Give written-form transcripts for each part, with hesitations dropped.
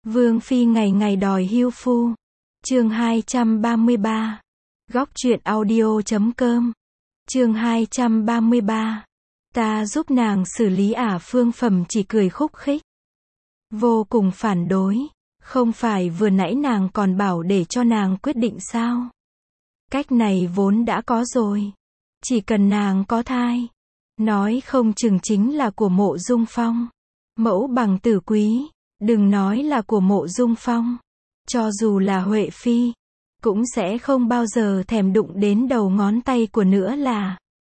Vương phi ngày ngày đòi hưu phu. Chương 233. Góc truyện audio.com. Chương 233. Ta giúp nàng xử lý Phương Phẩm chỉ cười khúc khích. Vô cùng phản đối. Không phải vừa nãy nàng còn bảo để cho nàng quyết định sao? Cách này vốn đã có rồi. Chỉ cần nàng có thai. Nói không chừng chính là của Mộ Dung Phong. Mẫu bằng tử quý. Đừng nói là của Mộ Dung Phong. Cho dù là Huệ Phi. Cũng sẽ không bao giờ thèm đụng đến đầu ngón tay của nữa là.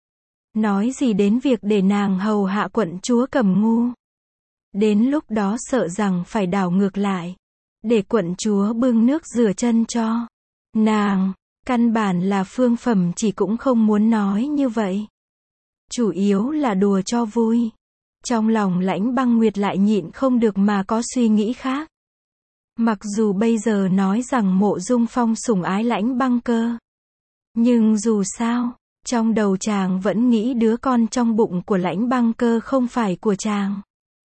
Nói gì đến việc để nàng hầu hạ quận chúa Cẩm Ngu. Đến lúc đó sợ rằng phải đảo ngược lại. Để quận chúa bưng nước rửa chân cho. Nàng, căn bản là Phương Phẩm chỉ cũng không muốn nói như vậy. Chủ yếu là đùa cho vui. Trong lòng Lãnh Băng Nguyệt lại nhịn không được mà có suy nghĩ khác. Mặc dù bây giờ nói rằng Mộ Dung Phong sủng ái Lãnh Băng Cơ. Nhưng dù sao, trong đầu chàng vẫn nghĩ đứa con trong bụng của Lãnh Băng Cơ không phải của chàng.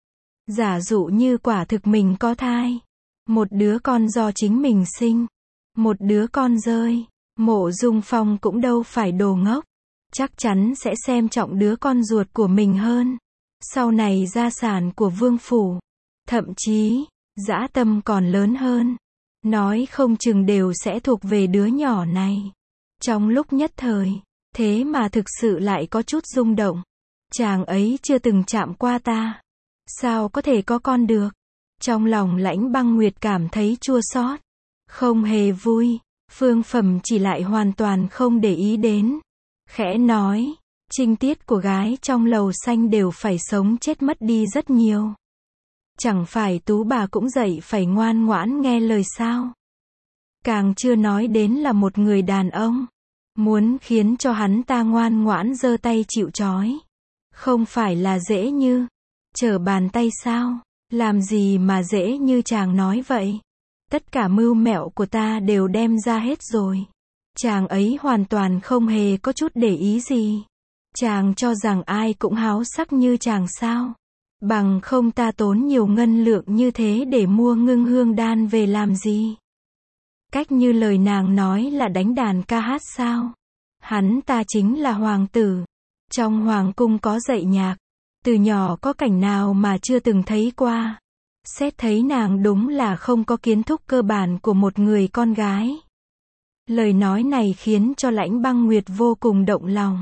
Giả dụ như quả thực mình có thai. Một đứa con do chính mình sinh. Một đứa con rơi. Mộ Dung Phong cũng đâu phải đồ ngốc. Chắc chắn sẽ xem trọng đứa con ruột của mình hơn. Sau này gia sản của vương phủ. Thậm chí, dã tâm còn lớn hơn. Nói không chừng đều sẽ thuộc về đứa nhỏ này. Trong lúc nhất thời, thế mà thực sự lại có chút rung động. Chàng ấy chưa từng chạm qua ta. Sao có thể có con được? Trong lòng Lãnh Băng Nguyệt cảm thấy chua xót. Không hề vui. Phương Phẩm chỉ lại hoàn toàn không để ý đến. Khẽ nói, trinh tiết của gái trong lầu xanh đều phải sống chết mất đi rất nhiều. Chẳng phải tú bà cũng dậy phải ngoan ngoãn nghe lời sao? Càng chưa nói đến là một người đàn ông. Muốn khiến cho hắn ta ngoan ngoãn giơ tay chịu trói. Không phải là dễ như trở bàn tay sao? Làm gì mà dễ như chàng nói vậy? Tất cả mưu mẹo của ta đều đem ra hết rồi. Chàng ấy hoàn toàn không hề có chút để ý gì. Chàng cho rằng ai cũng háo sắc như chàng sao? Bằng không ta tốn nhiều ngân lượng như thế để mua ngưng hương đan về làm gì? Cách như lời nàng nói là đánh đàn ca hát sao? Hắn ta chính là hoàng tử. Trong hoàng cung có dạy nhạc. Từ nhỏ có cảnh nào mà chưa từng thấy qua. Xét thấy nàng đúng là không có kiến thức cơ bản của một người con gái. Lời nói này khiến cho Lãnh Băng Nguyệt vô cùng động lòng.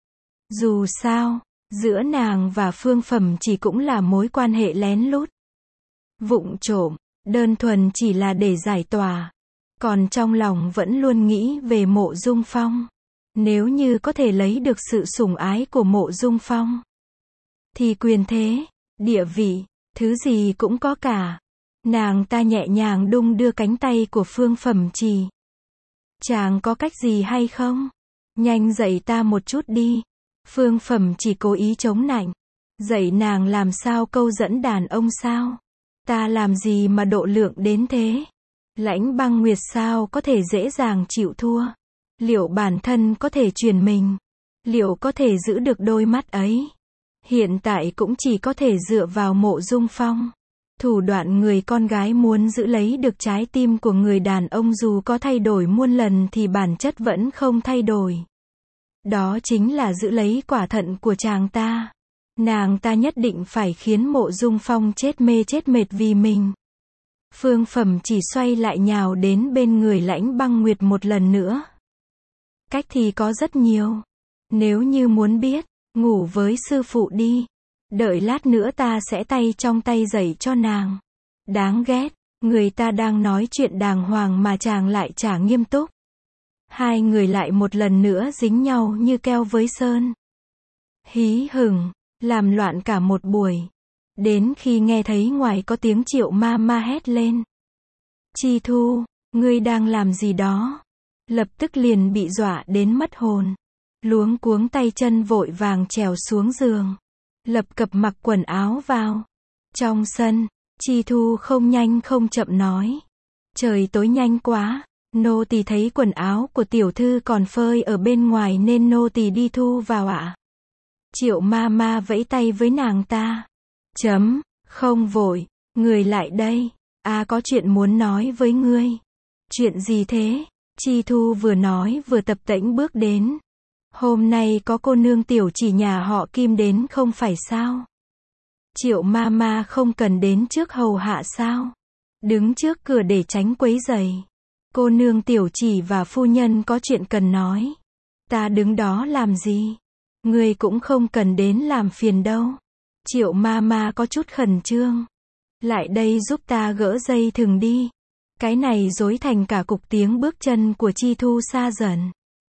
Dù sao, giữa nàng và Phương Phẩm chỉ cũng là mối quan hệ lén lút. Vụng trộm, đơn thuần chỉ là để giải tỏa. Còn trong lòng vẫn luôn nghĩ về Mộ Dung Phong. Nếu như có thể lấy được sự sủng ái của Mộ Dung Phong. Thì quyền thế, địa vị, thứ gì cũng có cả. Nàng ta nhẹ nhàng đung đưa cánh tay của Phương Phẩm Trì. Chàng có cách gì hay không? Nhanh dạy ta một chút đi. Phương Phẩm chỉ cố ý chống nạnh. Dạy nàng làm sao câu dẫn đàn ông sao? Ta làm gì mà độ lượng đến thế? Lãnh Băng Nguyệt sao có thể dễ dàng chịu thua? Liệu bản thân có thể truyền mình? Liệu có thể giữ được đôi mắt ấy? Hiện tại cũng chỉ có thể dựa vào Mộ Dung Phong. Thủ đoạn người con gái muốn giữ lấy được trái tim của người đàn ông dù có thay đổi muôn lần thì bản chất vẫn không thay đổi. Đó chính là giữ lấy quả thận của chàng ta. Nàng ta nhất định phải khiến Mộ Dung Phong chết mê chết mệt vì mình. Phương Phẩm chỉ xoay lại nhào đến bên người Lãnh Băng Nguyệt một lần nữa. Cách thì có rất nhiều. Nếu như muốn biết, ngủ với sư phụ đi. Đợi lát nữa ta sẽ tay trong tay dạy cho nàng. Đáng ghét, người ta đang nói chuyện đàng hoàng mà chàng lại chả nghiêm túc. Hai người lại một lần nữa dính nhau như keo với sơn. Hí hửng, làm loạn cả một buổi. Đến khi nghe thấy ngoài có tiếng Triệu ma ma hét lên. Chi Thu, ngươi đang làm gì đó? Lập tức liền bị dọa đến mất hồn. Luống cuống tay chân vội vàng trèo xuống giường. Lập cập mặc quần áo vào. Trong sân, Chi Thu không nhanh không chậm nói. Trời tối nhanh quá. Nô tỳ thấy quần áo của tiểu thư còn phơi ở bên ngoài nên nô tỳ đi thu vào ạ. Triệu ma ma vẫy tay với nàng ta. Không vội, người lại đây. Có chuyện muốn nói với ngươi. Chuyện gì thế? Chi Thu vừa nói vừa tập tễnh bước đến. Hôm nay có cô nương tiểu chỉ nhà họ Kim đến không phải sao? Triệu Mama không cần đến trước hầu hạ sao? Đứng trước cửa để tránh quấy rầy. Cô nương tiểu chỉ và phu nhân có chuyện cần nói. Ta đứng đó làm gì? Ngươi cũng không cần đến làm phiền đâu. Triệu Mama có chút khẩn trương. Lại đây giúp ta gỡ dây thừng đi. Cái này rối thành cả cục, tiếng bước chân của Chi Thu xa dần.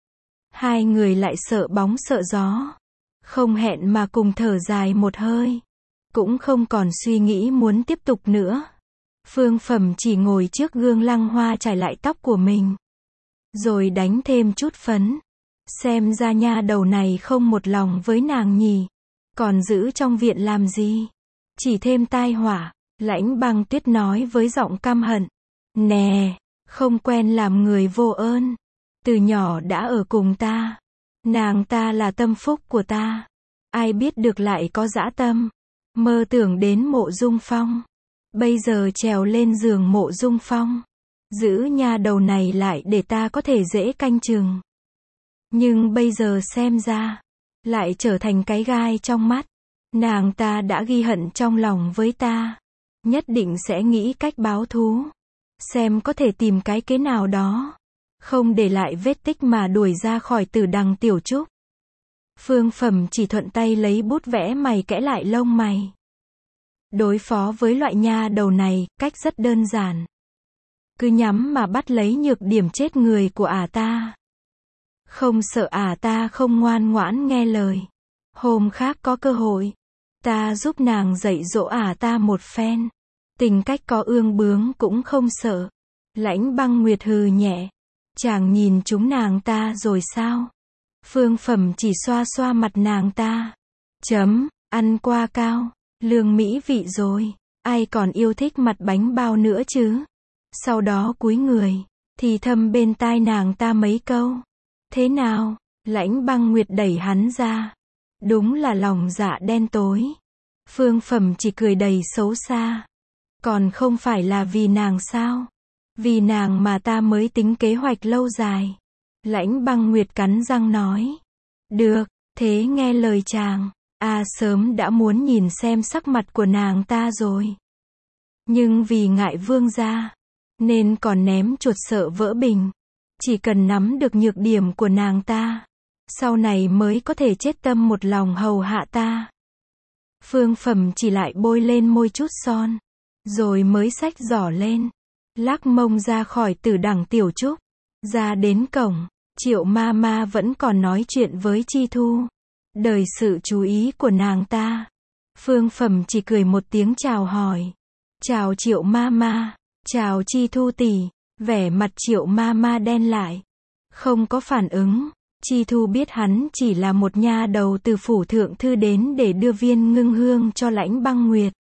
Hai người lại sợ bóng sợ gió. Không hẹn mà cùng thở dài một hơi. Cũng không còn suy nghĩ muốn tiếp tục nữa. Phương Phẩm chỉ ngồi trước gương lăng hoa chải lại tóc của mình. Rồi đánh thêm chút phấn. Xem ra nha đầu này không một lòng với nàng nhỉ. Còn giữ trong viện làm gì? Chỉ thêm tai họa. Lãnh Băng Tuyết nói với giọng căm hận. Nè, không quen làm người vô ơn. Từ nhỏ đã ở cùng ta. Nàng ta là tâm phúc của ta. Ai biết được lại có dã tâm. Mơ tưởng đến Mộ Dung Phong. Bây giờ trèo lên giường Mộ Dung Phong. Giữ nha đầu này lại để ta có thể dễ canh chừng. Nhưng bây giờ xem ra, lại trở thành cái gai trong mắt. Nàng ta đã ghi hận trong lòng với ta. Nhất định sẽ nghĩ cách báo thú. Xem có thể tìm cái kế nào đó. Không để lại vết tích mà đuổi ra khỏi Tử Đằng Tiểu Trúc. Phương Phẩm chỉ thuận tay lấy bút vẽ mày kẽ lại lông mày. Đối phó với loại nha đầu này, cách rất đơn giản. Cứ nhắm mà bắt lấy nhược điểm chết người của ta. Không sợ ta không ngoan ngoãn nghe lời. Hôm khác có cơ hội, ta giúp nàng dạy dỗ ta một phen. Tình cách có ương bướng cũng không sợ. Lãnh Băng Nguyệt hừ nhẹ. Chàng nhìn chúng nàng ta rồi sao? Phương Phẩm chỉ xoa xoa mặt nàng ta. Ăn qua cao, lương mỹ vị rồi. Ai còn yêu thích mặt bánh bao nữa chứ? Sau đó cúi người, thì thầm bên tai nàng ta mấy câu. Thế nào? Lãnh Băng Nguyệt đẩy hắn ra. Đúng là lòng dạ đen tối. Phương Phẩm chỉ cười đầy xấu xa. Còn không phải là vì nàng sao? Vì nàng mà ta mới tính kế hoạch lâu dài. Lãnh Băng Nguyệt cắn răng nói. Được, thế nghe lời chàng. Sớm đã muốn nhìn xem sắc mặt của nàng ta rồi. Nhưng vì ngại vương gia, nên còn ném chuột sợ vỡ bình. Chỉ cần nắm được nhược điểm của nàng ta, sau này mới có thể chết tâm một lòng hầu hạ ta. Phương Phẩm chỉ lại bôi lên môi chút son. Rồi mới xách giỏ lên. Lắc mông ra khỏi Tử Đằng Tiểu Trúc. Ra đến cổng, Triệu Mama vẫn còn nói chuyện với Chi Thu. Đời sự chú ý của nàng ta. Phương Phẩm chỉ cười một tiếng chào hỏi. Chào Triệu Mama. Chào Chi Thu tỷ. Vẻ mặt Triệu Mama đen lại. Không có phản ứng. Chi Thu biết hắn chỉ là một nha đầu từ phủ thượng thư đến để đưa viên ngưng hương cho Lãnh Băng Nguyệt.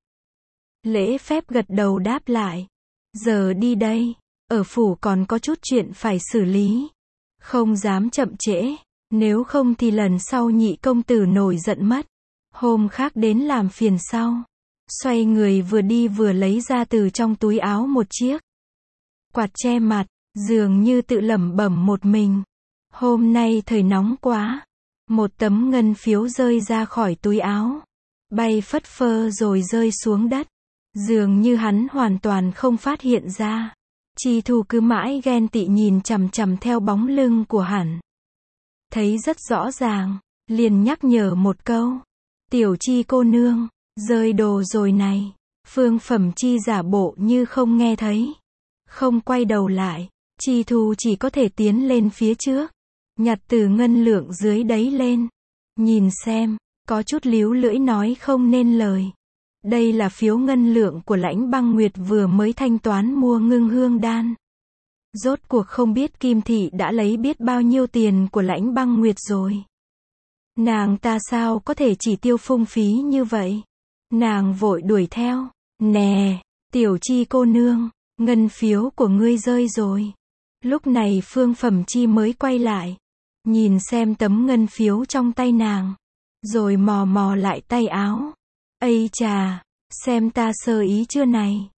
Lễ phép gật đầu đáp lại. Giờ đi đây. Ở phủ còn có chút chuyện phải xử lý. Không dám chậm trễ. Nếu không thì lần sau nhị công tử nổi giận mất. Hôm khác đến làm phiền sau. Xoay người vừa đi vừa lấy ra từ trong túi áo một chiếc quạt che mặt. Dường như tự lẩm bẩm một mình. Hôm nay thời nóng quá. Một tấm ngân phiếu rơi ra khỏi túi áo. Bay phất phơ rồi rơi xuống đất. Dường như hắn hoàn toàn không phát hiện ra. Chi Thu cứ mãi ghen tị nhìn chằm chằm theo bóng lưng của hắn. Thấy rất rõ ràng, liền nhắc nhở một câu. Tiểu Chi cô nương, rơi đồ rồi này. Phương Phẩm Chi giả bộ như không nghe thấy. Không quay đầu lại, Chi Thu chỉ có thể tiến lên phía trước. Nhặt từ ngân lượng dưới đấy lên. Nhìn xem, có chút líu lưỡi nói không nên lời. Đây là phiếu ngân lượng của Lãnh Băng Nguyệt vừa mới thanh toán mua ngưng hương đan. Rốt cuộc không biết Kim Thị đã lấy biết bao nhiêu tiền của Lãnh Băng Nguyệt rồi. Nàng ta sao có thể chỉ tiêu phung phí như vậy? Nàng vội đuổi theo. Nè, Tiểu Chi cô nương, ngân phiếu của ngươi rơi rồi. Lúc này Phương Phẩm Chi mới quay lại. Nhìn xem tấm ngân phiếu trong tay nàng. Rồi mò mò lại tay áo. Ây chà, xem ta sơ ý chưa này.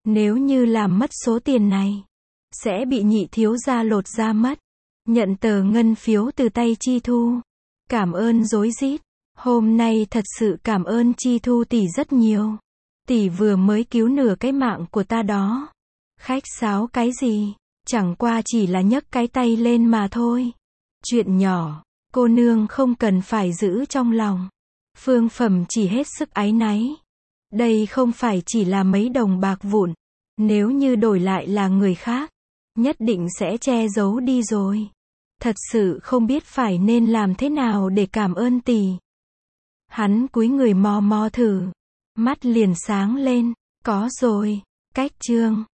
Nếu như làm mất số tiền này, sẽ bị nhị thiếu gia lột da mất. Nhận tờ ngân phiếu từ tay Chi Thu. Cảm ơn rối rít. Hôm nay thật sự cảm ơn Chi Thu tỷ rất nhiều. Tỷ vừa mới cứu nửa cái mạng của ta đó. Khách sáo cái gì? Chẳng qua chỉ là nhấc cái tay lên mà thôi. Chuyện nhỏ, cô nương không cần phải giữ trong lòng. Phương Phẩm chỉ hết sức áy náy. Đây không phải chỉ là mấy đồng bạc vụn. Nếu như đổi lại là người khác, nhất định sẽ che giấu đi rồi. Thật sự không biết phải nên làm thế nào để cảm ơn tỷ. Hắn cúi người mò mò thử. Mắt liền sáng lên. Có rồi. Cách chương.